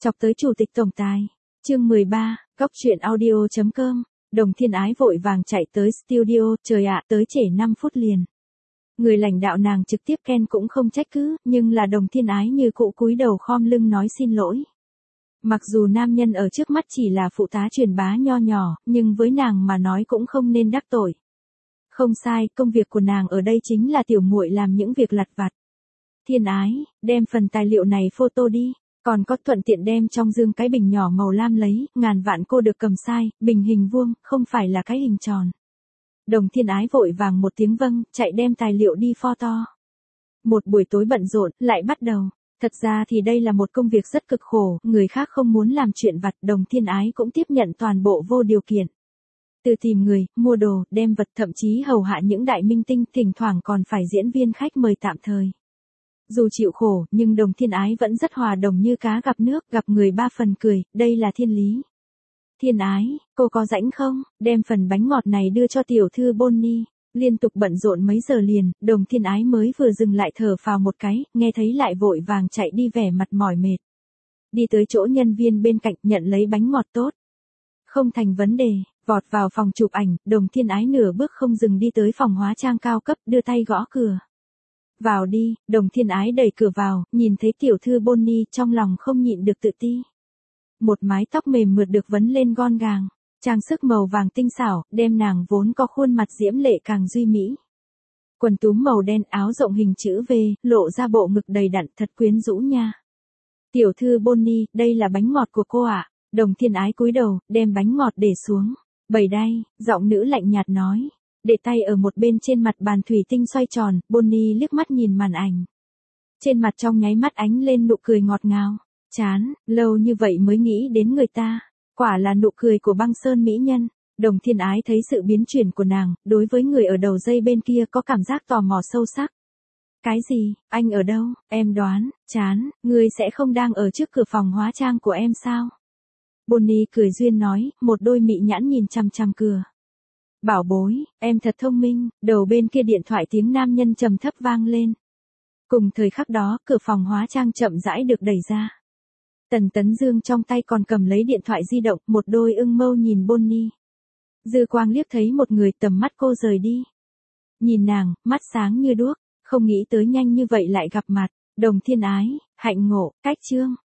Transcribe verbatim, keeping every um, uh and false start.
Chọc tới chủ tịch tổng tài. Chương mười ba, Góc truyện audio chấm com. Đồng Thiên Ái vội vàng chạy tới studio, trời ạ, tới trễ năm phút liền. Người lãnh đạo nàng trực tiếp khen cũng không trách cứ, nhưng là Đồng Thiên Ái như cũ cúi đầu khom lưng nói xin lỗi. Mặc dù nam nhân ở trước mắt chỉ là phụ tá truyền bá nho nhỏ, nhưng với nàng mà nói cũng không nên đắc tội. Không sai, công việc của nàng ở đây chính là tiểu muội làm những việc lặt vặt. Thiên Ái, đem phần tài liệu này photo đi, còn có thuận tiện đem trong dương cái bình nhỏ màu lam lấy, ngàn vạn cô được cầm sai, bình hình vuông, không phải là cái hình tròn. Đồng Thiên Ái vội vàng một tiếng vâng, chạy đem tài liệu đi photo. Một buổi tối bận rộn, lại bắt đầu. Thật ra thì đây là một công việc rất cực khổ, người khác không muốn làm chuyện vặt, Đồng Thiên Ái cũng tiếp nhận toàn bộ vô điều kiện. Từ tìm người, mua đồ, đem vật, thậm chí hầu hạ những đại minh tinh, thỉnh thoảng còn phải diễn viên khách mời tạm thời. Dù chịu khổ, nhưng Đồng Thiên Ái vẫn rất hòa đồng như cá gặp nước, gặp người ba phần cười, đây là thiên lý. Thiên Ái, cô có rảnh không? Đem phần bánh ngọt này đưa cho tiểu thư Bonnie. Liên tục bận rộn mấy giờ liền, Đồng Thiên Ái mới vừa dừng lại thở phào một cái, nghe thấy lại vội vàng chạy đi vẻ mặt mỏi mệt. Đi tới chỗ nhân viên bên cạnh nhận lấy bánh ngọt tốt. Không thành vấn đề, vọt vào phòng chụp ảnh, Đồng Thiên Ái nửa bước không dừng đi tới phòng hóa trang cao cấp, đưa tay gõ cửa. Vào đi, Đồng Thiên Ái đẩy cửa vào, nhìn thấy tiểu thư Bonnie trong lòng không nhịn được tự ti. Một mái tóc mềm mượt được vấn lên gọn gàng, trang sức màu vàng tinh xảo, đem nàng vốn có khuôn mặt diễm lệ càng duy mỹ. Quần túm màu đen, áo rộng hình chữ V, lộ ra bộ ngực đầy đặn thật quyến rũ nha. Tiểu thư Bonnie, đây là bánh ngọt của cô ạ. À? Đồng Thiên Ái cúi đầu, đem bánh ngọt để xuống. Bày đây, giọng nữ lạnh nhạt nói. Để tay ở một bên trên mặt bàn thủy tinh xoay tròn, Bonnie liếc mắt nhìn màn ảnh. Trên mặt trong nháy mắt ánh lên nụ cười ngọt ngào. Chán, lâu như vậy mới nghĩ đến người ta. Quả là nụ cười của băng sơn mỹ nhân. Đồng Thiên Ái thấy sự biến chuyển của nàng, đối với người ở đầu dây bên kia có cảm giác tò mò sâu sắc. Cái gì, anh ở đâu, em đoán, chán, ngươi sẽ không đang ở trước cửa phòng hóa trang của em sao? Bonnie cười duyên nói, một đôi mị nhãn nhìn chằm chằm cửa. Bảo bối, em thật thông minh, đầu bên kia điện thoại tiếng nam nhân trầm thấp vang lên. Cùng thời khắc đó, cửa phòng hóa trang chậm rãi được đẩy ra. Tần Tấn Dương trong tay còn cầm lấy điện thoại di động, một đôi ưng mâu nhìn Bonnie. Dư quang liếc thấy một người, tầm mắt cô rời đi. Nhìn nàng, mắt sáng như đuốc, không nghĩ tới nhanh như vậy lại gặp mặt. Đồng Thiên Ái, hạnh ngộ, cách chương.